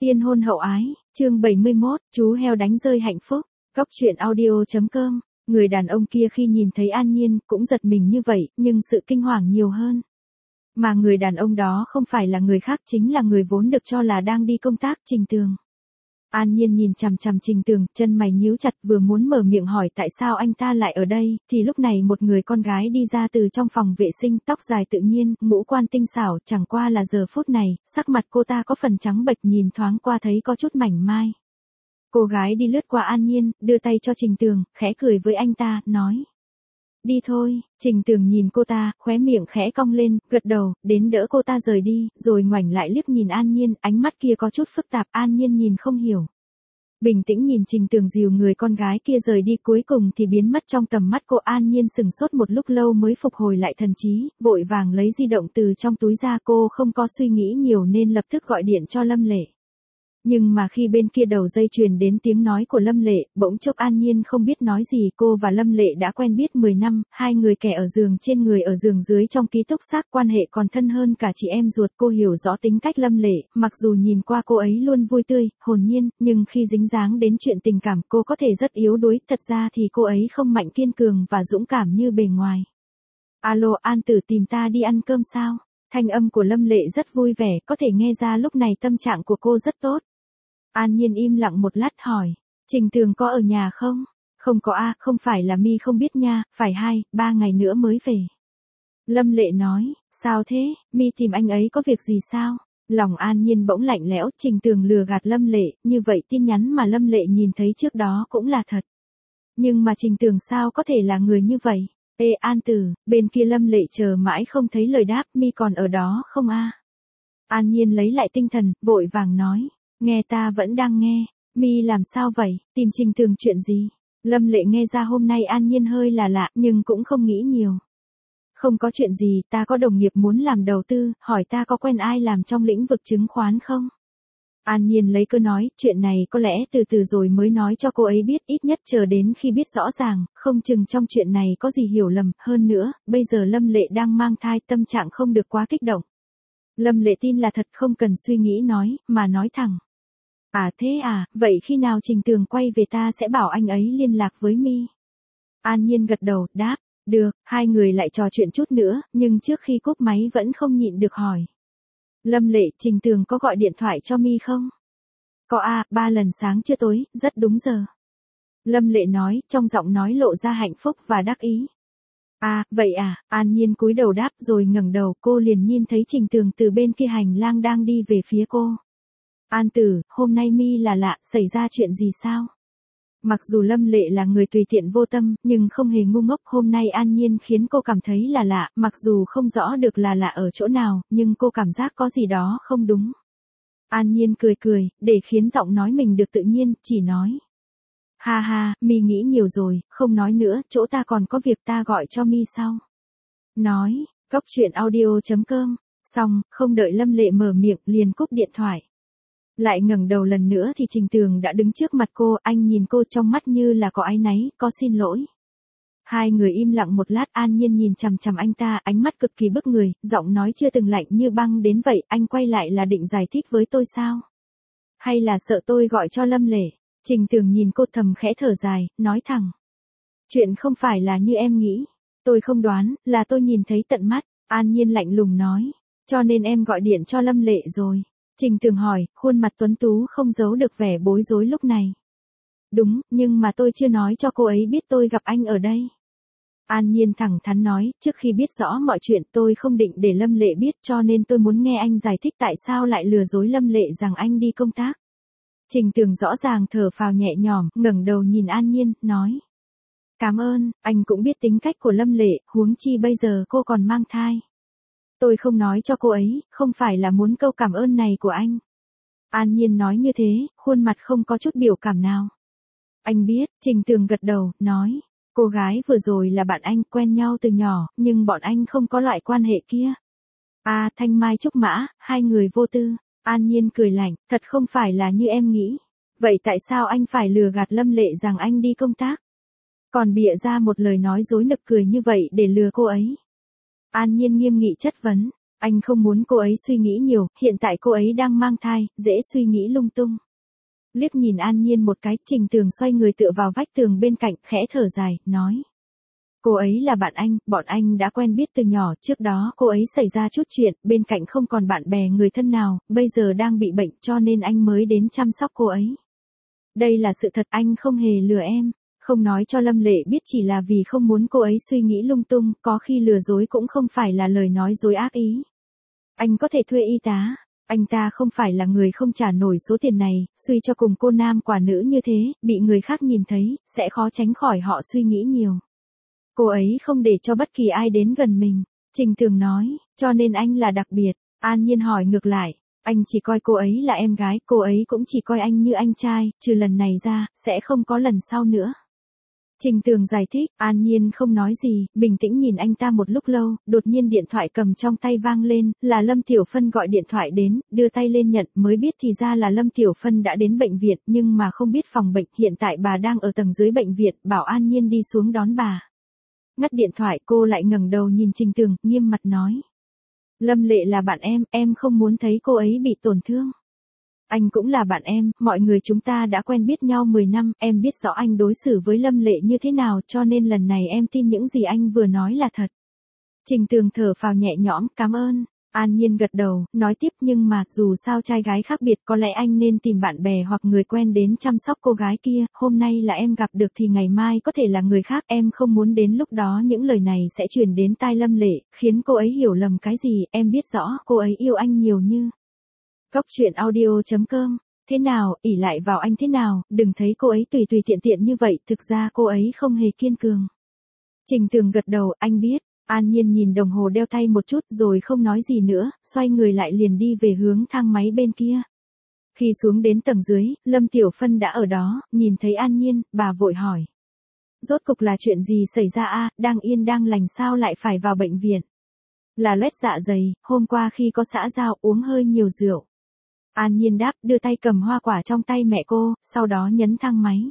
Tiên hôn hậu ái, chương 71, chú heo đánh rơi hạnh phúc. Cóc truyện audio.com. Người đàn ông kia khi nhìn thấy An Nhiên cũng giật mình như vậy, nhưng sự kinh hoàng nhiều hơn. Mà người đàn ông đó không phải là người khác, chính là người vốn được cho là đang đi công tác, Trình Tường. An Nhiên nhìn chằm chằm Trình Tường, chân mày nhíu chặt, vừa muốn mở miệng hỏi tại sao anh ta lại ở đây, thì lúc này một người con gái đi ra từ trong phòng vệ sinh, tóc dài tự nhiên, ngũ quan tinh xảo, chẳng qua là giờ phút này, sắc mặt cô ta có phần trắng bệch, nhìn thoáng qua thấy có chút mảnh mai. Cô gái đi lướt qua An Nhiên, đưa tay cho Trình Tường, khẽ cười với anh ta, nói: đi thôi. Trình Tường nhìn cô ta, khóe miệng khẽ cong lên, gật đầu, đến đỡ cô ta rời đi, rồi ngoảnh lại liếc nhìn An Nhiên, ánh mắt kia có chút phức tạp. An Nhiên nhìn không hiểu. Bình tĩnh nhìn Trình Tường dìu người con gái kia rời đi, cuối cùng thì biến mất trong tầm mắt cô. An Nhiên sững sốt một lúc lâu mới phục hồi lại thần trí, vội vàng lấy di động từ trong túi ra. Cô không có suy nghĩ nhiều nên lập tức gọi điện cho Lâm Lệ. Nhưng mà khi bên kia đầu dây truyền đến tiếng nói của Lâm Lệ, bỗng chốc An Nhiên không biết nói gì. Cô và Lâm Lệ đã quen biết 10 năm, hai người kẻ ở giường trên người ở giường dưới trong ký túc xá, quan hệ còn thân hơn cả chị em ruột. Cô hiểu rõ tính cách Lâm Lệ, mặc dù nhìn qua cô ấy luôn vui tươi, hồn nhiên, nhưng khi dính dáng đến chuyện tình cảm cô có thể rất yếu đuối. Thật ra thì cô ấy không mạnh, kiên cường và dũng cảm như bề ngoài. Alo, An Tử tìm ta đi ăn cơm sao? Thanh âm của Lâm Lệ rất vui vẻ, có thể nghe ra lúc này tâm trạng của cô rất tốt. An Nhiên im lặng một lát hỏi: Trình Tường có ở nhà không? Không có a, không phải là mi không biết nha, phải 2-3 ngày nữa mới về. Lâm Lệ nói: sao thế, mi tìm anh ấy có việc gì sao? Lòng An Nhiên bỗng lạnh lẽo, Trình Tường lừa gạt Lâm Lệ, như vậy tin nhắn mà Lâm Lệ nhìn thấy trước đó cũng là thật. Nhưng mà Trình Tường sao có thể là người như vậy? Ê An Tử, bên kia Lâm Lệ chờ mãi không thấy lời đáp, mi còn ở đó không a? An Nhiên lấy lại tinh thần, vội vàng nói: nghe, ta vẫn đang nghe. Mi làm sao vậy, tìm Trình Tường chuyện gì? Lâm Lệ nghe ra hôm nay An Nhiên hơi là lạ, nhưng cũng không nghĩ nhiều. Không có chuyện gì, ta có đồng nghiệp muốn làm đầu tư, hỏi ta có quen ai làm trong lĩnh vực chứng khoán không? An Nhiên lấy cớ nói, chuyện này có lẽ từ từ rồi mới nói cho cô ấy biết, ít nhất chờ đến khi biết rõ ràng, không chừng trong chuyện này có gì hiểu lầm. Hơn nữa, bây giờ Lâm Lệ đang mang thai, tâm trạng không được quá kích động. Lâm Lệ tin là thật, không cần suy nghĩ nói, mà nói thẳng. À thế à, vậy khi nào Trình Tường quay về ta sẽ bảo anh ấy liên lạc với mi. An Nhiên gật đầu, đáp: được. Hai người lại trò chuyện chút nữa, nhưng trước khi cúp máy vẫn không nhịn được hỏi: Lâm Lệ, Trình Tường có gọi điện thoại cho mi không? Có a, 3 lần sáng trưa tối, rất đúng giờ. Lâm Lệ nói, trong giọng nói lộ ra hạnh phúc và đắc ý. À, vậy à, An Nhiên cúi đầu đáp, rồi ngẩng đầu, cô liền nhìn thấy Trình Tường từ bên kia hành lang đang đi về phía cô. An Tử, hôm nay mi là lạ, xảy ra chuyện gì sao? Mặc dù Lâm Lệ là người tùy tiện vô tâm, nhưng không hề ngu ngốc. Hôm nay An Nhiên khiến cô cảm thấy là lạ, mặc dù không rõ được là lạ ở chỗ nào, nhưng cô cảm giác có gì đó không đúng. An Nhiên cười cười, để khiến giọng nói mình được tự nhiên, chỉ nói: ha ha, mi nghĩ nhiều rồi, không nói nữa, chỗ ta còn có việc, ta gọi cho mi sau. Nói, Cóc truyện audio.com. Xong, không đợi Lâm Lệ mở miệng, liền cúp điện thoại. Lại ngẩng đầu lần nữa thì Trình Tường đã đứng trước mặt cô, anh nhìn cô trong mắt như là có áy náy, có xin lỗi. Hai người im lặng một lát, An Nhiên nhìn chằm chằm anh ta, ánh mắt cực kỳ bức người, giọng nói chưa từng lạnh như băng đến vậy. Anh quay lại là định giải thích với tôi sao? Hay là sợ tôi gọi cho Lâm Lệ? Trình Tường nhìn cô thầm khẽ thở dài, nói thẳng: chuyện không phải là như em nghĩ. Tôi không đoán, là tôi nhìn thấy tận mắt. An Nhiên lạnh lùng nói: cho nên em gọi điện cho Lâm Lệ rồi. Trình Tường hỏi, khuôn mặt tuấn tú không giấu được vẻ bối rối lúc này. Đúng, nhưng mà tôi chưa nói cho cô ấy biết tôi gặp anh ở đây. An Nhiên thẳng thắn nói, trước khi biết rõ mọi chuyện tôi không định để Lâm Lệ biết, cho nên tôi muốn nghe anh giải thích tại sao lại lừa dối Lâm Lệ rằng anh đi công tác. Trình Tường rõ ràng thở phào nhẹ nhõm, ngẩng đầu nhìn An Nhiên, nói: cảm ơn, anh cũng biết tính cách của Lâm Lệ, huống chi bây giờ cô còn mang thai. Tôi không nói cho cô ấy, không phải là muốn câu cảm ơn này của anh. An Nhiên nói như thế, khuôn mặt không có chút biểu cảm nào. Anh biết, Trình Tường gật đầu, nói: cô gái vừa rồi là bạn anh, quen nhau từ nhỏ, nhưng bọn anh không có loại quan hệ kia. À, thanh mai trúc mã, hai người vô tư. An Nhiên cười lạnh, thật không phải là như em nghĩ. Vậy tại sao anh phải lừa gạt Lâm Lệ rằng anh đi công tác? Còn bịa ra một lời nói dối nực cười như vậy để lừa cô ấy? An Nhiên nghiêm nghị chất vấn. Anh không muốn cô ấy suy nghĩ nhiều, hiện tại cô ấy đang mang thai, dễ suy nghĩ lung tung. Liếc nhìn An Nhiên một cái, Trình Tường xoay người tựa vào vách tường bên cạnh, khẽ thở dài, nói. Cô ấy là bạn anh, bọn anh đã quen biết từ nhỏ, trước đó cô ấy xảy ra chút chuyện, bên cạnh không còn bạn bè người thân nào, bây giờ đang bị bệnh cho nên anh mới đến chăm sóc cô ấy. Đây là sự thật, anh không hề lừa em, không nói cho Lâm Lệ biết chỉ là vì không muốn cô ấy suy nghĩ lung tung, có khi lừa dối cũng không phải là lời nói dối ác ý. Anh có thể thuê y tá, anh ta không phải là người không trả nổi số tiền này, suy cho cùng cô nam quả nữ như thế, bị người khác nhìn thấy, sẽ khó tránh khỏi họ suy nghĩ nhiều. Cô ấy không để cho bất kỳ ai đến gần mình, Trình Tường nói, cho nên anh là đặc biệt. An Nhiên hỏi ngược lại, anh chỉ coi cô ấy là em gái, cô ấy cũng chỉ coi anh như anh trai, trừ lần này ra, sẽ không có lần sau nữa. Trình Tường giải thích, An Nhiên không nói gì, bình tĩnh nhìn anh ta một lúc lâu, đột nhiên điện thoại cầm trong tay vang lên, là Lâm Tiểu Phân gọi điện thoại đến, đưa tay lên nhận, mới biết thì ra là Lâm Tiểu Phân đã đến bệnh viện, nhưng mà không biết phòng bệnh, hiện tại bà đang ở tầng dưới bệnh viện, bảo An Nhiên đi xuống đón bà. Ngắt điện thoại, cô lại ngẩng đầu nhìn Trình Tường, nghiêm mặt nói. Lâm Lệ là bạn em không muốn thấy cô ấy bị tổn thương. Anh cũng là bạn em, mọi người chúng ta đã quen biết nhau 10 năm, em biết rõ anh đối xử với Lâm Lệ như thế nào cho nên lần này em tin những gì anh vừa nói là thật. Trình Tường thở phào nhẹ nhõm, cảm ơn. An Nhiên gật đầu, nói tiếp nhưng mà dù sao trai gái khác biệt có lẽ anh nên tìm bạn bè hoặc người quen đến chăm sóc cô gái kia, hôm nay là em gặp được thì ngày mai có thể là người khác, em không muốn đến lúc đó những lời này sẽ truyền đến tai Lâm Lệ, khiến cô ấy hiểu lầm cái gì, em biết rõ cô ấy yêu anh nhiều như. Góc truyện audio.com, thế nào, ỷ lại vào anh thế nào, đừng thấy cô ấy tùy tiện tiện như vậy, thực ra cô ấy không hề kiên cường. Trình Tường gật đầu, anh biết. An Nhiên nhìn đồng hồ đeo tay một chút rồi không nói gì nữa, xoay người lại liền đi về hướng thang máy bên kia. Khi xuống đến tầng dưới, Lâm Tiểu Phân đã ở đó, nhìn thấy An Nhiên, bà vội hỏi. Rốt cục là chuyện gì xảy ra a? Đang yên đang lành sao lại phải vào bệnh viện? Là loét dạ dày, hôm qua khi có xã giao uống hơi nhiều rượu. An Nhiên đáp, đưa tay cầm hoa quả trong tay mẹ cô, sau đó nhấn thang máy.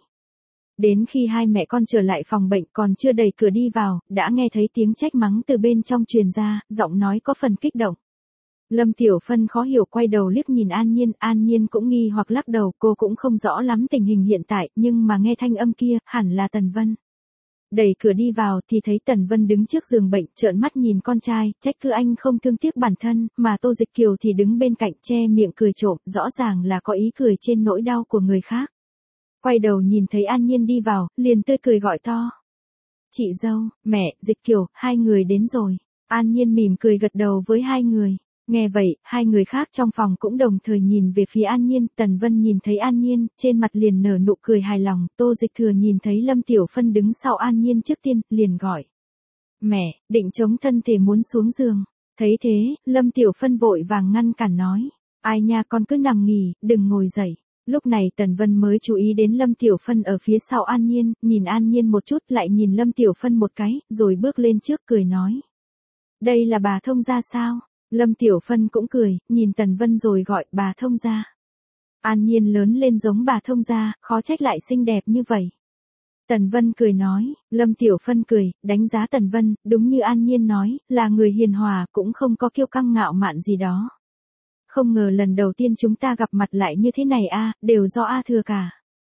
Đến khi hai mẹ con trở lại phòng bệnh còn chưa đẩy cửa đi vào, đã nghe thấy tiếng trách mắng từ bên trong truyền ra, giọng nói có phần kích động. Lâm Tiểu Phân khó hiểu quay đầu liếc nhìn An Nhiên cũng nghi hoặc lắc đầu, cô cũng không rõ lắm tình hình hiện tại, nhưng mà nghe thanh âm kia, hẳn là Tần Vân. Đẩy cửa đi vào thì thấy Tần Vân đứng trước giường bệnh, trợn mắt nhìn con trai, trách cứ anh không thương tiếc bản thân, mà Tô Dịch Kiều thì đứng bên cạnh che miệng cười trộm, rõ ràng là có ý cười trên nỗi đau của người khác. Quay đầu nhìn thấy An Nhiên đi vào, liền tươi cười gọi to. Chị dâu, mẹ, Dịch Kiều, hai người đến rồi. An Nhiên mỉm cười gật đầu với hai người. Nghe vậy, hai người khác trong phòng cũng đồng thời nhìn về phía An Nhiên. Tần Vân nhìn thấy An Nhiên, trên mặt liền nở nụ cười hài lòng. Tô Dịch Thừa nhìn thấy Lâm Tiểu Phân đứng sau An Nhiên trước tiên, liền gọi. Mẹ, định chống thân thể muốn xuống giường. Thấy thế, Lâm Tiểu Phân vội vàng ngăn cản nói. Ai nha, con cứ nằm nghỉ, đừng ngồi dậy. Lúc này Tần Vân mới chú ý đến Lâm Tiểu Phân ở phía sau An Nhiên, nhìn An Nhiên một chút lại nhìn Lâm Tiểu Phân một cái, rồi bước lên trước cười nói. Đây là bà thông gia sao? Lâm Tiểu Phân cũng cười, nhìn Tần Vân rồi gọi bà thông gia. An Nhiên lớn lên giống bà thông gia, khó trách lại xinh đẹp như vậy. Tần Vân cười nói, Lâm Tiểu Phân cười, đánh giá Tần Vân, đúng như An Nhiên nói, là người hiền hòa, cũng không có kiêu căng ngạo mạn gì đó. Không ngờ lần đầu tiên chúng ta gặp mặt lại như thế này a, đều do A Thừa cả.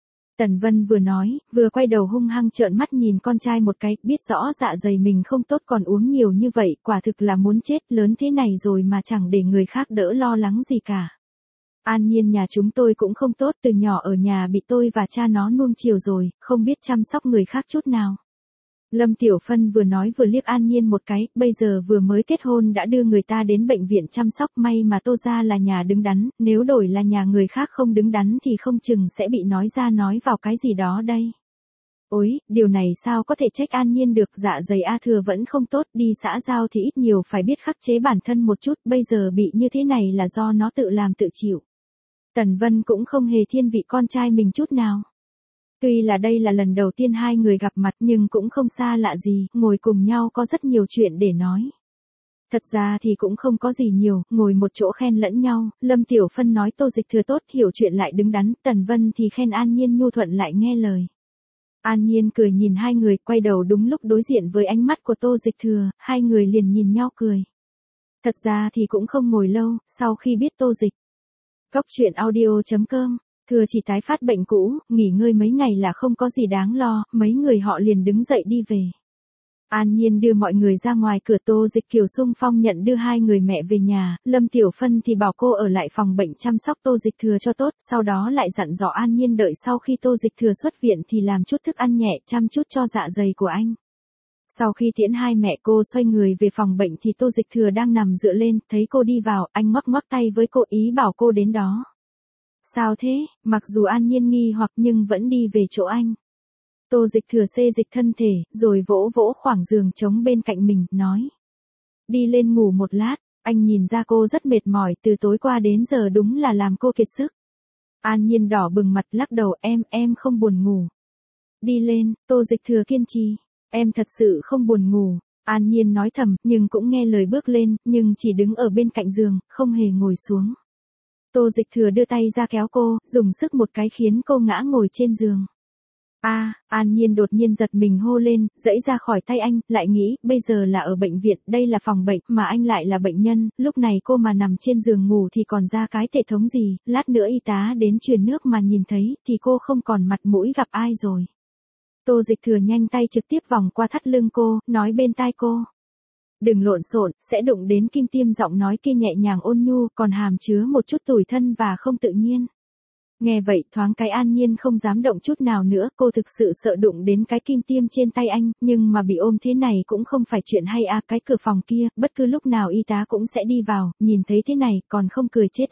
Tần Vân vừa nói, vừa quay đầu hung hăng trợn mắt nhìn con trai một cái, biết rõ dạ dày mình không tốt còn uống nhiều như vậy, quả thực là muốn chết, lớn thế này rồi mà chẳng để người khác đỡ lo lắng gì cả. An Nhiên nhà chúng tôi cũng không tốt, từ nhỏ ở nhà bị tôi và cha nó nuông chiều rồi, không biết chăm sóc người khác chút nào. Lâm Tiểu Phân vừa nói vừa liếc An Nhiên một cái, bây giờ vừa mới kết hôn đã đưa người ta đến bệnh viện chăm sóc, may mà Tô gia là nhà đứng đắn, nếu đổi là nhà người khác không đứng đắn thì không chừng sẽ bị nói ra nói vào cái gì đó đây. Ôi, điều này sao có thể trách An Nhiên được, dạ dày A Thừa vẫn không tốt, đi xã giao thì ít nhiều phải biết khắc chế bản thân một chút, bây giờ bị như thế này là do nó tự làm tự chịu. Tần Vân cũng không hề thiên vị con trai mình chút nào. Tuy là đây là lần đầu tiên hai người gặp mặt nhưng cũng không xa lạ gì, ngồi cùng nhau có rất nhiều chuyện để nói. Thật ra thì cũng không có gì nhiều, ngồi một chỗ khen lẫn nhau, Lâm Tiểu Phân nói Tô Dịch Thừa tốt, hiểu chuyện lại đứng đắn, Tần Vân thì khen An Nhiên nhu thuận lại nghe lời. An Nhiên cười nhìn hai người, quay đầu đúng lúc đối diện với ánh mắt của Tô Dịch Thừa, hai người liền nhìn nhau cười. Thật ra thì cũng không ngồi lâu, sau khi biết Tô Dịch. Góc truyện audio.com, thừa chỉ tái phát bệnh cũ, nghỉ ngơi mấy ngày là không có gì đáng lo, mấy người họ liền đứng dậy đi về. An Nhiên đưa mọi người ra ngoài cửa, Tô Dịch Kiều xung phong nhận đưa hai người mẹ về nhà, Lâm Tiểu Phân thì bảo cô ở lại phòng bệnh chăm sóc Tô Dịch Thừa cho tốt, sau đó lại dặn dò An Nhiên đợi sau khi Tô Dịch Thừa xuất viện thì làm chút thức ăn nhẹ chăm chút cho dạ dày của anh. Sau khi tiễn hai mẹ cô xoay người về phòng bệnh thì Tô Dịch Thừa đang nằm dựa lên, thấy cô đi vào, anh ngoắc ngoắc tay với cô ý bảo cô đến đó. Sao thế? Mặc dù An Nhiên nghi hoặc nhưng vẫn đi về chỗ anh. Tô Dịch Thừa xê dịch thân thể, rồi vỗ vỗ khoảng giường trống bên cạnh mình, nói. Đi lên ngủ một lát, anh nhìn ra cô rất mệt mỏi, từ tối qua đến giờ đúng là làm cô kiệt sức. An Nhiên đỏ bừng mặt lắc đầu, em không buồn ngủ. Đi lên, Tô Dịch Thừa kiên trì. Em thật sự không buồn ngủ. An Nhiên nói thầm, nhưng cũng nghe lời bước lên, nhưng chỉ đứng ở bên cạnh giường, không hề ngồi xuống. Tô Dịch Thừa đưa tay ra kéo cô, dùng sức một cái khiến cô ngã ngồi trên giường. An Nhiên đột nhiên giật mình hô lên, giãy ra khỏi tay anh, lại nghĩ, bây giờ là ở bệnh viện, đây là phòng bệnh, mà anh lại là bệnh nhân, lúc này cô mà nằm trên giường ngủ thì còn ra cái hệ thống gì, lát nữa y tá đến truyền nước mà nhìn thấy, thì cô không còn mặt mũi gặp ai rồi. Tô Dịch Thừa nhanh tay trực tiếp vòng qua thắt lưng cô, nói bên tai cô. Đừng lộn xộn, sẽ đụng đến kim tiêm, giọng nói kia nhẹ nhàng ôn nhu, còn hàm chứa một chút tủi thân và không tự nhiên. Nghe vậy thoáng cái An Nhiên không dám động chút nào nữa, cô thực sự sợ đụng đến cái kim tiêm trên tay anh, nhưng mà bị ôm thế này cũng không phải chuyện hay cái cửa phòng kia, bất cứ lúc nào y tá cũng sẽ đi vào, nhìn thấy thế này còn không cười chết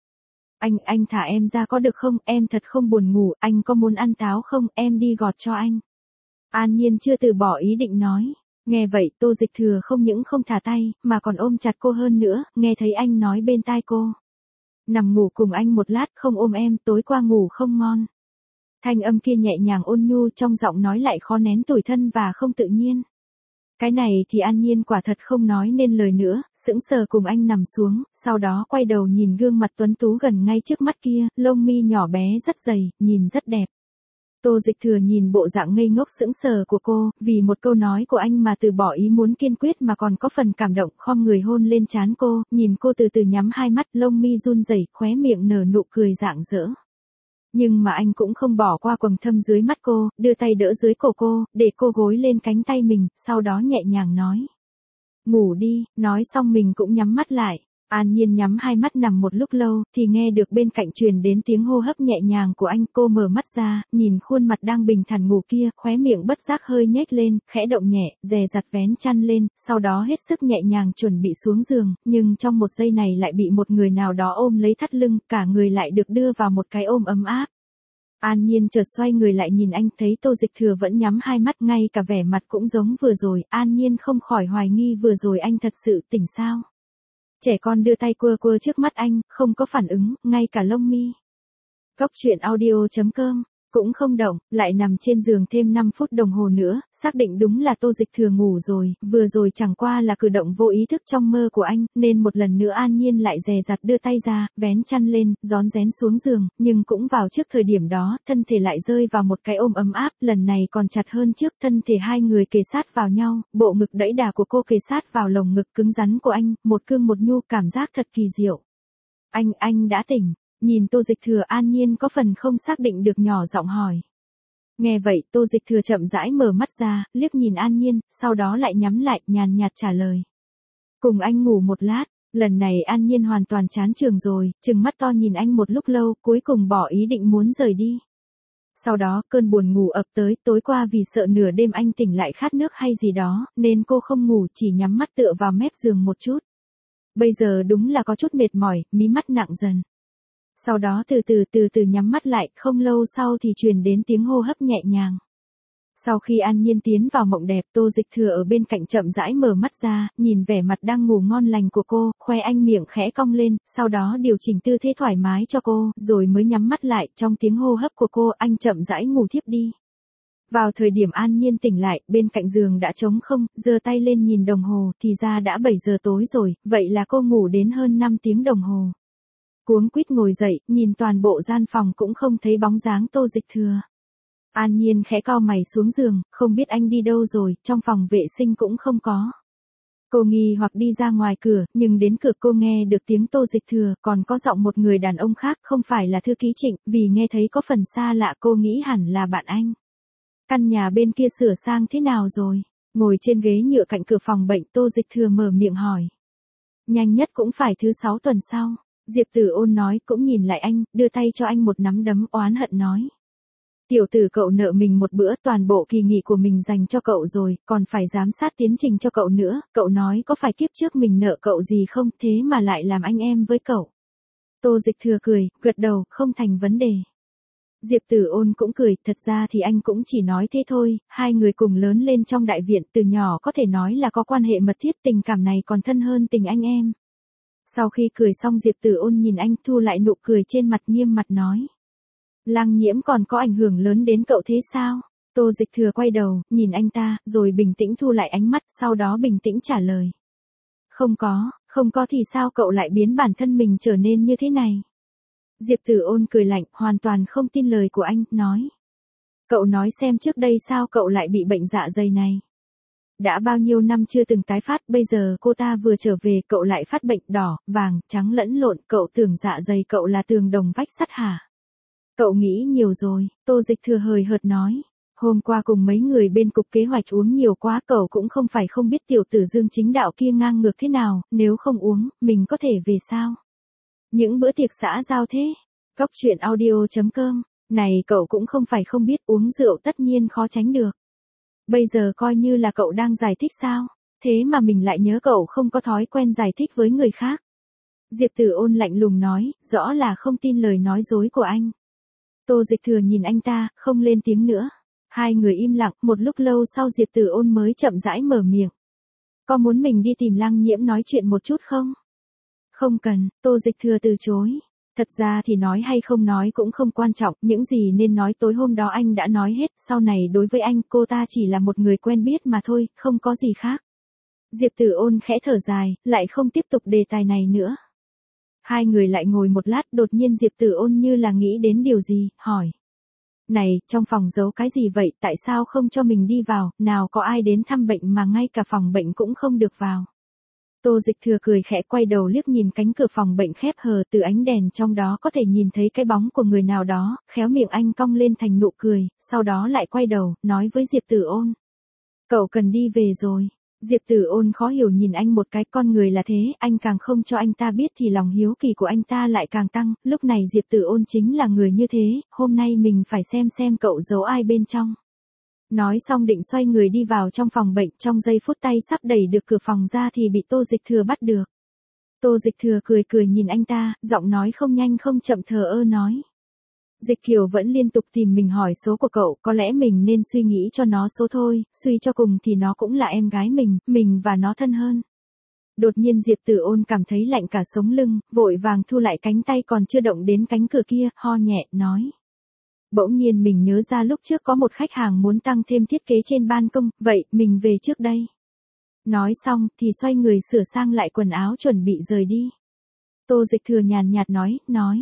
Anh thả em ra có được không, em thật không buồn ngủ, anh có muốn ăn táo không, em đi gọt cho anh. An Nhiên chưa từ bỏ ý định nói. Nghe vậy Tô Dịch Thừa không những không thả tay, mà còn ôm chặt cô hơn nữa, nghe thấy anh nói bên tai cô. Nằm ngủ cùng anh một lát, không ôm em, tối qua ngủ không ngon. Thanh âm kia nhẹ nhàng ôn nhu, trong giọng nói lại khó nén tủi thân và không tự nhiên. Cái này thì An Nhiên quả thật không nói nên lời nữa, sững sờ cùng anh nằm xuống, sau đó quay đầu nhìn gương mặt tuấn tú gần ngay trước mắt kia, lông mi nhỏ bé rất dày, nhìn rất đẹp. Tô Dịch Thừa nhìn bộ dạng ngây ngốc sững sờ của cô, vì một câu nói của anh mà từ bỏ ý muốn kiên quyết mà còn có phần cảm động, khom người hôn lên trán cô, nhìn cô từ từ nhắm hai mắt, lông mi run rẩy, khóe miệng nở nụ cười rạng rỡ. Nhưng mà anh cũng không bỏ qua quầng thâm dưới mắt cô, đưa tay đỡ dưới cổ cô, để cô gối lên cánh tay mình, sau đó nhẹ nhàng nói. Ngủ đi, nói xong mình cũng nhắm mắt lại. An Nhiên nhắm hai mắt nằm một lúc lâu, thì nghe được bên cạnh truyền đến tiếng hô hấp nhẹ nhàng của anh, cô mở mắt ra, nhìn khuôn mặt đang bình thản ngủ kia, khóe miệng bất giác hơi nhếch lên, khẽ động nhẹ, dè dặt vén chăn lên, sau đó hết sức nhẹ nhàng chuẩn bị xuống giường, nhưng trong một giây này lại bị một người nào đó ôm lấy thắt lưng, cả người lại được đưa vào một cái ôm ấm áp. An Nhiên chợt xoay người lại nhìn anh, thấy Tô Dịch Thừa vẫn nhắm hai mắt, ngay cả vẻ mặt cũng giống vừa rồi, An Nhiên không khỏi hoài nghi vừa rồi anh thật sự tỉnh sao. Trẻ con đưa tay quơ quơ trước mắt anh, không có phản ứng, ngay cả lông mi. Góc truyện audio.com, cũng không động, lại nằm trên giường thêm 5 phút đồng hồ nữa, xác định đúng là Tô Dịch Thừa ngủ rồi, vừa rồi chẳng qua là cử động vô ý thức trong mơ của anh, nên một lần nữa An Nhiên lại dè dặt đưa tay ra, vén chăn lên, rón rén xuống giường, nhưng cũng vào trước thời điểm đó, thân thể lại rơi vào một cái ôm ấm áp, lần này còn chặt hơn trước, thân thể hai người kề sát vào nhau, bộ ngực đẫy đà của cô kề sát vào lồng ngực cứng rắn của anh, một cương một nhu, cảm giác thật kỳ diệu. Anh đã tỉnh. Nhìn Tô Dịch Thừa, An Nhiên có phần không xác định được nhỏ giọng hỏi. Nghe vậy Tô Dịch Thừa chậm rãi mở mắt ra, liếc nhìn An Nhiên, sau đó lại nhắm lại, nhàn nhạt trả lời. Cùng anh ngủ một lát, lần này An Nhiên hoàn toàn chán trường rồi, trừng mắt to nhìn anh một lúc lâu, cuối cùng bỏ ý định muốn rời đi. Sau đó cơn buồn ngủ ập tới, tối qua vì sợ nửa đêm anh tỉnh lại khát nước hay gì đó, nên cô không ngủ, chỉ nhắm mắt tựa vào mép giường một chút. Bây giờ đúng là có chút mệt mỏi, mí mắt nặng dần. Sau đó từ từ nhắm mắt lại, không lâu sau thì truyền đến tiếng hô hấp nhẹ nhàng. Sau khi An Nhiên tiến vào mộng đẹp, Tô Dịch Thừa ở bên cạnh chậm rãi mở mắt ra, nhìn vẻ mặt đang ngủ ngon lành của cô, khoe anh miệng khẽ cong lên, sau đó điều chỉnh tư thế thoải mái cho cô, rồi mới nhắm mắt lại, trong tiếng hô hấp của cô, anh chậm rãi ngủ thiếp đi. Vào thời điểm An Nhiên tỉnh lại, bên cạnh giường đã trống không, giơ tay lên nhìn đồng hồ, thì ra đã 7 giờ tối rồi, vậy là cô ngủ đến hơn 5 tiếng đồng hồ. Cuống quýt ngồi dậy, nhìn toàn bộ gian phòng cũng không thấy bóng dáng Tô Dịch Thừa. An Nhiên khẽ cau mày xuống giường, không biết anh đi đâu rồi, trong phòng vệ sinh cũng không có. Cô nghi hoặc đi ra ngoài cửa, nhưng đến cửa cô nghe được tiếng Tô Dịch Thừa, còn có giọng một người đàn ông khác, không phải là thư ký Trịnh, vì nghe thấy có phần xa lạ cô nghĩ hẳn là bạn anh. Căn nhà bên kia sửa sang thế nào rồi? Ngồi trên ghế nhựa cạnh cửa phòng bệnh, Tô Dịch Thừa mở miệng hỏi. Nhanh nhất cũng phải thứ 6 tuần sau. Diệp Tử Ôn nói, cũng nhìn lại anh, đưa tay cho anh một nắm đấm, oán hận nói. Tiểu tử, cậu nợ mình một bữa, toàn bộ kỳ nghỉ của mình dành cho cậu rồi, còn phải giám sát tiến trình cho cậu nữa, cậu nói có phải kiếp trước mình nợ cậu gì không, thế mà lại làm anh em với cậu. Tô Dịch Thừa cười, gật đầu, không thành vấn đề. Diệp Tử Ôn cũng cười, thật ra thì anh cũng chỉ nói thế thôi, hai người cùng lớn lên trong đại viện, từ nhỏ có thể nói là có quan hệ mật thiết, tình cảm này còn thân hơn tình anh em. Sau khi cười xong, Diệp Tử Ôn nhìn anh, thu lại nụ cười trên mặt, nghiêm mặt nói. Lăng Nhiễm còn có ảnh hưởng lớn đến cậu thế sao? Tô Dịch Thừa quay đầu, nhìn anh ta, rồi bình tĩnh thu lại ánh mắt, sau đó bình tĩnh trả lời. Không có thì sao cậu lại biến bản thân mình trở nên như thế này? Diệp Tử Ôn cười lạnh, hoàn toàn không tin lời của anh, nói. Cậu nói xem trước đây sao cậu lại bị bệnh dạ dày này? Đã bao nhiêu năm chưa từng tái phát, bây giờ cô ta vừa trở về cậu lại phát bệnh đỏ, vàng, trắng lẫn lộn, cậu tưởng dạ dày cậu là tường đồng vách sắt hả? Cậu nghĩ nhiều rồi, Tô Dịch Thừa hời hợt nói. Hôm qua cùng mấy người bên cục kế hoạch uống nhiều quá, cậu cũng không phải không biết tiểu tử Dương Chính Đạo kia ngang ngược thế nào, nếu không uống, mình có thể về sao? Những bữa tiệc xã giao thế. Cóc truyện audio.com, này cậu cũng không phải không biết uống rượu tất nhiên khó tránh được. Bây giờ coi như là cậu đang giải thích sao? Thế mà mình lại nhớ cậu không có thói quen giải thích với người khác. Diệp Tử Ôn lạnh lùng nói, rõ là không tin lời nói dối của anh. Tô Dịch Thừa nhìn anh ta, không lên tiếng nữa. Hai người im lặng, một lúc lâu sau Diệp Tử Ôn mới chậm rãi mở miệng. Có muốn mình đi tìm Lăng Nhiễm nói chuyện một chút không? Không cần, Tô Dịch Thừa từ chối. Thật ra thì nói hay không nói cũng không quan trọng, những gì nên nói tối hôm đó anh đã nói hết, sau này đối với anh cô ta chỉ là một người quen biết mà thôi, không có gì khác. Diệp Tử Ôn khẽ thở dài, lại không tiếp tục đề tài này nữa. Hai người lại ngồi một lát, đột nhiên Diệp Tử Ôn như là nghĩ đến điều gì, hỏi. Này, trong phòng giấu cái gì vậy, tại sao không cho mình đi vào, nào có ai đến thăm bệnh mà ngay cả phòng bệnh cũng không được vào. Tô Dịch Thừa cười khẽ, quay đầu liếc nhìn cánh cửa phòng bệnh khép hờ, từ ánh đèn trong đó có thể nhìn thấy cái bóng của người nào đó, khéo miệng anh cong lên thành nụ cười, sau đó lại quay đầu, nói với Diệp Tử Ôn. Cậu cần đi về rồi. Diệp Tử Ôn khó hiểu nhìn anh một cái, con người là thế, anh càng không cho anh ta biết thì lòng hiếu kỳ của anh ta lại càng tăng, lúc này Diệp Tử Ôn chính là người như thế, hôm nay mình phải xem cậu giấu ai bên trong. Nói xong định xoay người đi vào trong phòng bệnh, trong giây phút tay sắp đẩy được cửa phòng ra thì bị Tô Dịch Thừa bắt được. Tô Dịch Thừa cười nhìn anh ta, giọng nói không nhanh không chậm thờ ơ nói. Dịch Kiều vẫn liên tục tìm mình hỏi số của cậu, có lẽ mình nên suy nghĩ cho nó số thôi, suy cho cùng thì nó cũng là em gái mình và nó thân hơn. Đột nhiên Diệp Tử Ôn cảm thấy lạnh cả sống lưng, vội vàng thu lại cánh tay còn chưa động đến cánh cửa kia, ho nhẹ, nói. Bỗng nhiên mình nhớ ra lúc trước có một khách hàng muốn tăng thêm thiết kế trên ban công, vậy mình về trước đây. Nói xong thì xoay người sửa sang lại quần áo chuẩn bị rời đi. Tô Dịch Thừa nhàn nhạt nói.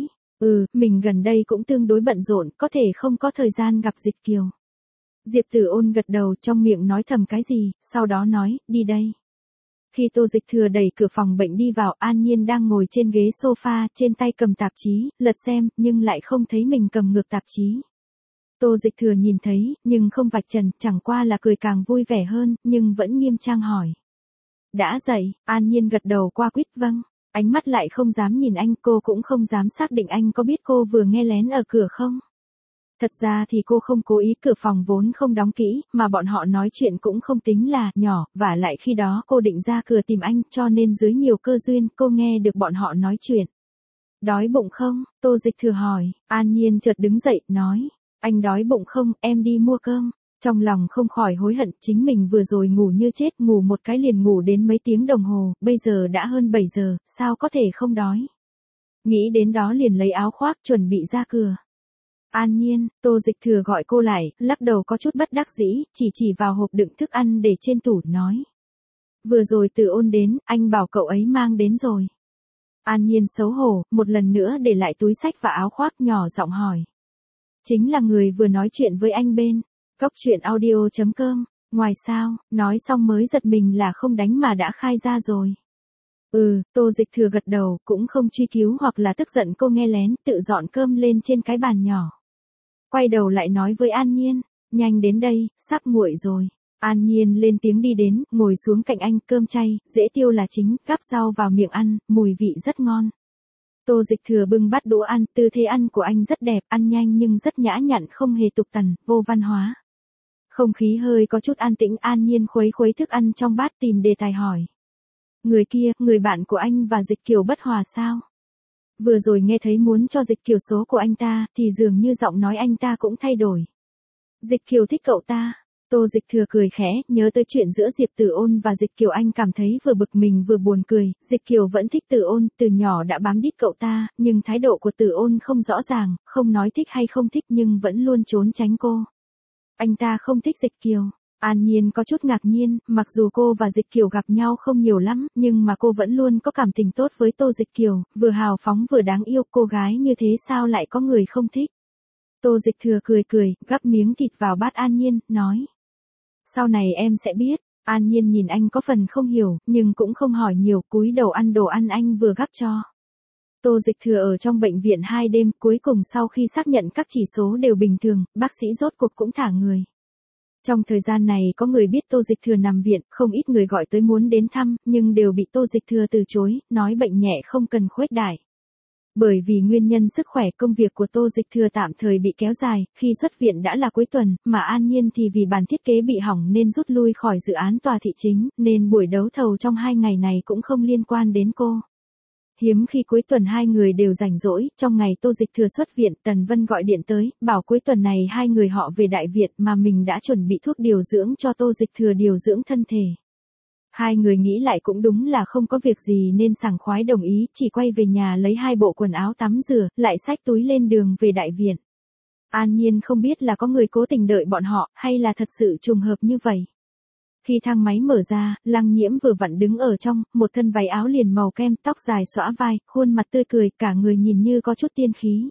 Mình gần đây cũng tương đối bận rộn, có thể không có thời gian gặp Dịch Kiều. Diệp Tử Ôn gật đầu, trong miệng nói thầm cái gì, sau đó nói, đi đây. Khi Tô Dịch Thừa đẩy cửa phòng bệnh đi vào, An Nhiên đang ngồi trên ghế sofa, trên tay cầm tạp chí, lật xem, nhưng lại không thấy mình cầm ngược tạp chí. Tô Dịch Thừa nhìn thấy, nhưng không vạch trần, chẳng qua là cười càng vui vẻ hơn, nhưng vẫn nghiêm trang hỏi. Đã dậy, An Nhiên gật đầu qua quýt vâng. Ánh mắt lại không dám nhìn anh, cô cũng không dám xác định anh có biết cô vừa nghe lén ở cửa không. Thật ra thì cô không cố ý, cửa phòng vốn không đóng kỹ, mà bọn họ nói chuyện cũng không tính là nhỏ, và lại khi đó cô định ra cửa tìm anh, cho nên dưới nhiều cơ duyên, cô nghe được bọn họ nói chuyện. Đói bụng không? Tô Dịch Thừa hỏi. An Nhiên chợt đứng dậy, nói. Anh đói bụng không, em đi mua cơm. Trong lòng không khỏi hối hận, chính mình vừa rồi ngủ như chết, ngủ một cái liền ngủ đến mấy tiếng đồng hồ, bây giờ đã hơn 7 giờ, sao có thể không đói. Nghĩ đến đó liền lấy áo khoác chuẩn bị ra cửa. An Nhiên, Tô Dịch Thừa gọi cô lại, lắc đầu có chút bất đắc dĩ, chỉ vào hộp đựng thức ăn để trên tủ, nói. Vừa rồi Tử Ôn đến, anh bảo cậu ấy mang đến rồi. An Nhiên xấu hổ, một lần nữa để lại túi xách và áo khoác, nhỏ giọng hỏi. Chính là người vừa nói chuyện với anh bên. Cóc truyện audio.com Ngoài sao, nói xong mới giật mình là không đánh mà đã khai ra rồi. Tô Dịch Thừa gật đầu, cũng không truy cứu hoặc là tức giận cô nghe lén, tự dọn cơm lên trên cái bàn nhỏ. Quay đầu lại nói với An Nhiên, nhanh đến đây, sắp nguội rồi. An Nhiên lên tiếng đi đến, ngồi xuống cạnh anh, cơm chay, dễ tiêu là chính, gắp rau vào miệng ăn, mùi vị rất ngon. Tô Dịch Thừa bưng bát đũa ăn, tư thế ăn của anh rất đẹp, ăn nhanh nhưng rất nhã nhặn, không hề tục tằn, vô văn hóa. Không khí hơi có chút an tĩnh, An Nhiên khuấy khuấy thức ăn trong bát tìm đề tài hỏi. Người kia, người bạn của anh và Dịch Kiều bất hòa sao? Vừa rồi nghe thấy muốn cho Dịch Kiều số của anh ta, thì dường như giọng nói anh ta cũng thay đổi. Dịch Kiều thích cậu ta. Tô Dịch Thừa cười khẽ, nhớ tới chuyện giữa Diệp Tử Ôn và Dịch Kiều, anh cảm thấy vừa bực mình vừa buồn cười. Dịch Kiều vẫn thích Tử Ôn, từ nhỏ đã bám đít cậu ta, nhưng thái độ của Tử Ôn không rõ ràng, không nói thích hay không thích nhưng vẫn luôn trốn tránh cô. Anh ta không thích Dịch Kiều. An Nhiên có chút ngạc nhiên, mặc dù cô và Dịch Kiều gặp nhau không nhiều lắm, nhưng mà cô vẫn luôn có cảm tình tốt với Tô Dịch Kiều, vừa hào phóng vừa đáng yêu, cô gái như thế sao lại có người không thích. Tô Dịch Thừa cười cười, gắp miếng thịt vào bát An Nhiên, nói. Sau này em sẽ biết. An Nhiên nhìn anh có phần không hiểu, nhưng cũng không hỏi nhiều, cúi đầu ăn đồ ăn anh vừa gắp cho. Tô Dịch Thừa ở trong bệnh viện 2 đêm, cuối cùng sau khi xác nhận các chỉ số đều bình thường, bác sĩ rốt cuộc cũng thả người. Trong thời gian này có người biết Tô Dịch Thừa nằm viện, không ít người gọi tới muốn đến thăm, nhưng đều bị Tô Dịch Thừa từ chối, nói bệnh nhẹ không cần khuếch đại. Bởi vì nguyên nhân sức khỏe, công việc của Tô Dịch Thừa tạm thời bị kéo dài, khi xuất viện đã là cuối tuần, mà An Nhiên thì vì bản thiết kế bị hỏng nên rút lui khỏi dự án tòa thị chính, nên buổi đấu thầu trong 2 ngày này cũng không liên quan đến cô. Hiếm khi cuối tuần hai người đều rảnh rỗi, trong ngày Tô Dịch Thừa xuất viện, Tần Vân gọi điện tới, bảo cuối tuần này hai người họ về Đại Việt mà mình đã chuẩn bị thuốc điều dưỡng cho Tô Dịch Thừa điều dưỡng thân thể. Hai người nghĩ lại cũng đúng là không có việc gì nên sảng khoái đồng ý, chỉ quay về nhà lấy 2 bộ quần áo tắm rửa, lại xách túi lên đường về Đại Việt. An Nhiên không biết là có người cố tình đợi bọn họ, hay là thật sự trùng hợp như vậy. Khi thang máy mở ra, Lăng Nhiễm vừa vặn đứng ở trong, một thân váy áo liền màu kem, tóc dài xõa vai, khuôn mặt tươi cười, cả người nhìn như có chút tiên khí.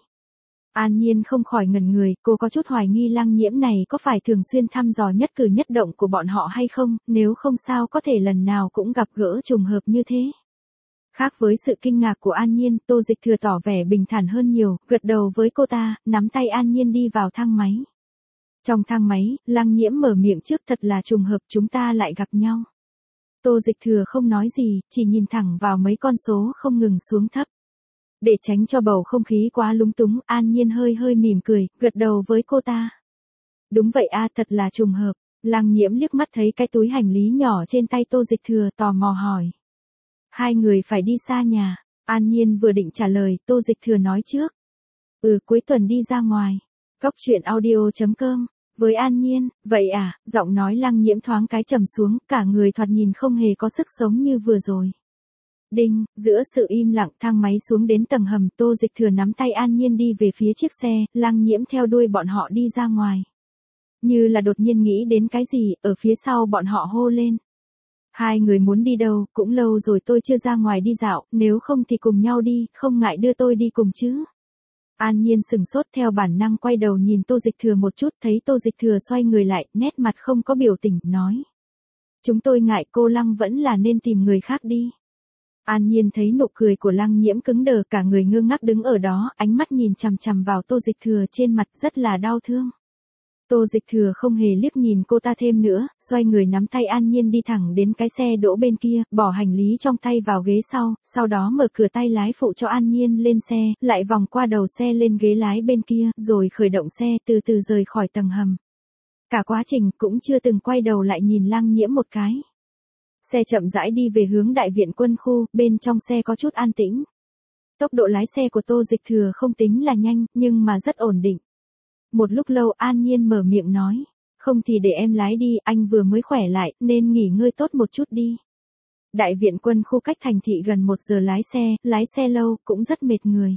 An Nhiên không khỏi ngẩn người, cô có chút hoài nghi Lăng Nhiễm này có phải thường xuyên thăm dò nhất cử nhất động của bọn họ hay không, nếu không sao có thể lần nào cũng gặp gỡ trùng hợp như thế. Khác với sự kinh ngạc của An Nhiên, Tô Dịch Thừa tỏ vẻ bình thản hơn nhiều, gật đầu với cô ta, nắm tay An Nhiên đi vào thang máy. Trong thang máy, Lăng Nhiễm mở miệng trước, thật là trùng hợp chúng ta lại gặp nhau. Tô Dịch Thừa không nói gì, chỉ nhìn thẳng vào mấy con số không ngừng xuống thấp. Để tránh cho bầu không khí quá lúng túng, An Nhiên hơi hơi mỉm cười, gật đầu với cô ta. Đúng vậy a, thật là trùng hợp. Lăng Nhiễm liếc mắt thấy cái túi hành lý nhỏ trên tay Tô Dịch Thừa, tò mò hỏi. Hai người phải đi xa nhà. An Nhiên vừa định trả lời, Tô Dịch Thừa nói trước. Cuối tuần đi ra ngoài. Góc truyện audio.com. Với An Nhiên, vậy à, giọng nói Lăng Nhiễm thoáng cái trầm xuống, cả người thoạt nhìn không hề có sức sống như vừa rồi. Đinh, giữa sự im lặng thang máy xuống đến tầng hầm, Tô Dịch Thừa nắm tay An Nhiên đi về phía chiếc xe, Lăng Nhiễm theo đuôi bọn họ đi ra ngoài. Như là đột nhiên nghĩ đến cái gì, ở phía sau bọn họ hô lên. Hai người muốn đi đâu, cũng lâu rồi tôi chưa ra ngoài đi dạo, nếu không thì cùng nhau đi, không ngại đưa tôi đi cùng chứ. An Nhiên sừng sốt theo bản năng quay đầu nhìn Tô Dịch Thừa một chút, thấy Tô Dịch Thừa xoay người lại, nét mặt không có biểu tình, nói. Chúng tôi ngại cô Lăng vẫn là nên tìm người khác đi. An Nhiên thấy nụ cười của Lăng Nhiễm cứng đờ, cả người ngơ ngác đứng ở đó, ánh mắt nhìn chằm chằm vào Tô Dịch Thừa, trên mặt rất là đau thương. Tô Dịch Thừa không hề liếc nhìn cô ta thêm nữa, xoay người nắm tay An Nhiên đi thẳng đến cái xe đỗ bên kia, bỏ hành lý trong tay vào ghế sau đó mở cửa tay lái phụ cho An Nhiên lên xe, lại vòng qua đầu xe lên ghế lái bên kia, rồi khởi động xe từ từ rời khỏi tầng hầm. Cả quá trình cũng chưa từng quay đầu lại nhìn Lăng Nhiễm một cái. Xe chậm rãi đi về hướng Đại Viện Quân khu, bên trong xe có chút an tĩnh. Tốc độ lái xe của Tô Dịch Thừa không tính là nhanh, nhưng mà rất ổn định. Một lúc lâu An Nhiên mở miệng nói, không thì để em lái đi, anh vừa mới khỏe lại, nên nghỉ ngơi tốt một chút đi. Đại Viện Quân khu cách thành thị gần 1 giờ lái xe lâu, cũng rất mệt người.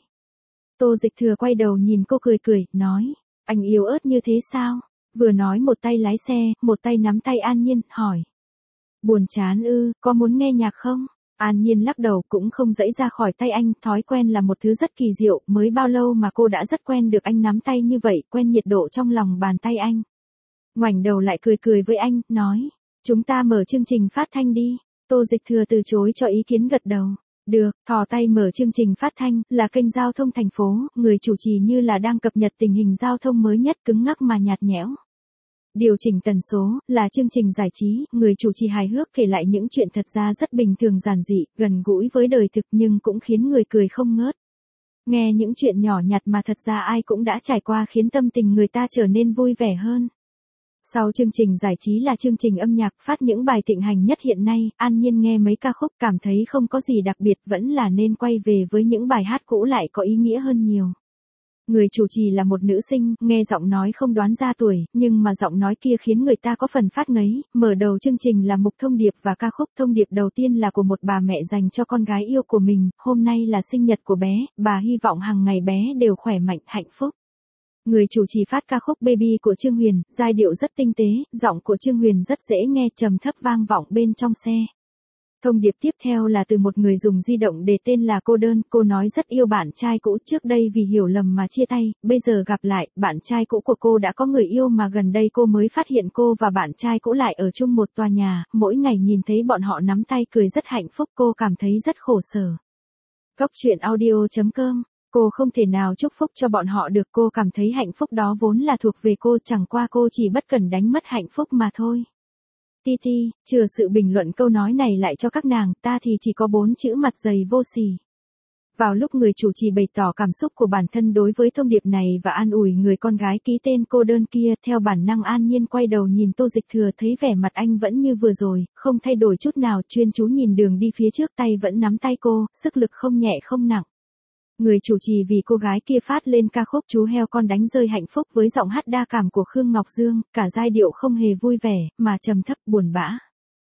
Tô Dịch Thừa quay đầu nhìn cô cười, nói, anh yếu ớt như thế sao? Vừa nói một tay lái xe, một tay nắm tay An Nhiên, hỏi. Buồn chán ư, có muốn nghe nhạc không? An Nhiên lắc đầu, cũng không dãy ra khỏi tay anh, thói quen là một thứ rất kỳ diệu, mới bao lâu mà cô đã rất quen được anh nắm tay như vậy, quen nhiệt độ trong lòng bàn tay anh. Ngoảnh đầu lại cười cười với anh, nói, chúng ta mở chương trình phát thanh đi. Tô Dịch Thừa từ chối cho ý kiến gật đầu. Được, thò tay mở chương trình phát thanh, là kênh giao thông thành phố, người chủ trì như là đang cập nhật tình hình giao thông mới nhất, cứng ngắc mà nhạt nhẽo. Điều chỉnh tần số, là chương trình giải trí, người chủ trì hài hước kể lại những chuyện thật ra rất bình thường giản dị, gần gũi với đời thực nhưng cũng khiến người cười không ngớt. Nghe những chuyện nhỏ nhặt mà thật ra ai cũng đã trải qua khiến tâm tình người ta trở nên vui vẻ hơn. Sau chương trình giải trí là chương trình âm nhạc phát những bài thịnh hành nhất hiện nay, An Nhiên nghe mấy ca khúc cảm thấy không có gì đặc biệt, vẫn là nên quay về với những bài hát cũ lại có ý nghĩa hơn nhiều. Người chủ trì là một nữ sinh, nghe giọng nói không đoán ra tuổi, nhưng mà giọng nói kia khiến người ta có phần phát ngấy. Mở đầu chương trình là mục thông điệp và ca khúc. Thông điệp đầu tiên là của một bà mẹ dành cho con gái yêu của mình, hôm nay là sinh nhật của bé, bà hy vọng hàng ngày bé đều khỏe mạnh, hạnh phúc. Người chủ trì phát ca khúc Baby của Trương Huyền, giai điệu rất tinh tế, giọng của Trương Huyền rất dễ nghe, trầm thấp vang vọng bên trong xe. Thông điệp tiếp theo là từ một người dùng di động để tên là cô đơn, cô nói rất yêu bạn trai cũ, trước đây vì hiểu lầm mà chia tay, bây giờ gặp lại, bạn trai cũ của cô đã có người yêu mà gần đây cô mới phát hiện cô và bạn trai cũ lại ở chung một tòa nhà, mỗi ngày nhìn thấy bọn họ nắm tay cười rất hạnh phúc, cô cảm thấy rất khổ sở. Góc truyện audio.com. Cô không thể nào chúc phúc cho bọn họ được, cô cảm thấy hạnh phúc đó vốn là thuộc về cô, chẳng qua cô chỉ bất cẩn đánh mất hạnh phúc mà thôi. Ti, chừa sự bình luận câu nói này lại cho các nàng, ta thì chỉ có 4 chữ mặt dày vô sỉ. Vào lúc người chủ trì bày tỏ cảm xúc của bản thân đối với thông điệp này và an ủi người con gái ký tên cô đơn kia, theo bản năng An Nhiên quay đầu nhìn Tô Dịch Thừa, thấy vẻ mặt anh vẫn như vừa rồi, không thay đổi chút nào, chuyên chú nhìn đường đi phía trước, tay vẫn nắm tay cô, sức lực không nhẹ không nặng. Người chủ trì vì cô gái kia phát lên ca khúc Chú heo con đánh rơi hạnh phúc với giọng hát đa cảm của Khương Ngọc Dương, cả giai điệu không hề vui vẻ, mà trầm thấp buồn bã.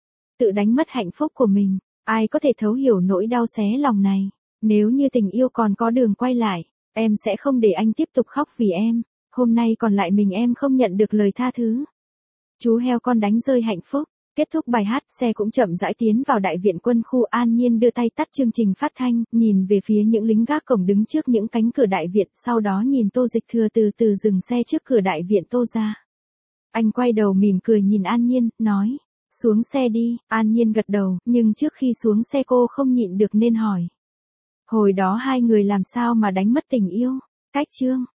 Tự đánh mất hạnh phúc của mình, ai có thể thấu hiểu nỗi đau xé lòng này. Nếu như tình yêu còn có đường quay lại, em sẽ không để anh tiếp tục khóc vì em. Hôm nay còn lại mình em không nhận được lời tha thứ. Chú heo con đánh rơi hạnh phúc. Kết thúc bài hát, xe cũng chậm rãi tiến vào đại viện quân khu. An Nhiên đưa tay tắt chương trình phát thanh, nhìn về phía những lính gác cổng đứng trước những cánh cửa đại viện, sau đó nhìn Tô Dịch Thừa từ từ dừng xe trước cửa đại viện Tô ra. Anh quay đầu mỉm cười nhìn An Nhiên, nói, xuống xe đi. An Nhiên gật đầu, nhưng trước khi xuống xe cô không nhịn được nên hỏi. Hồi đó hai người làm sao mà đánh mất tình yêu? Cách chương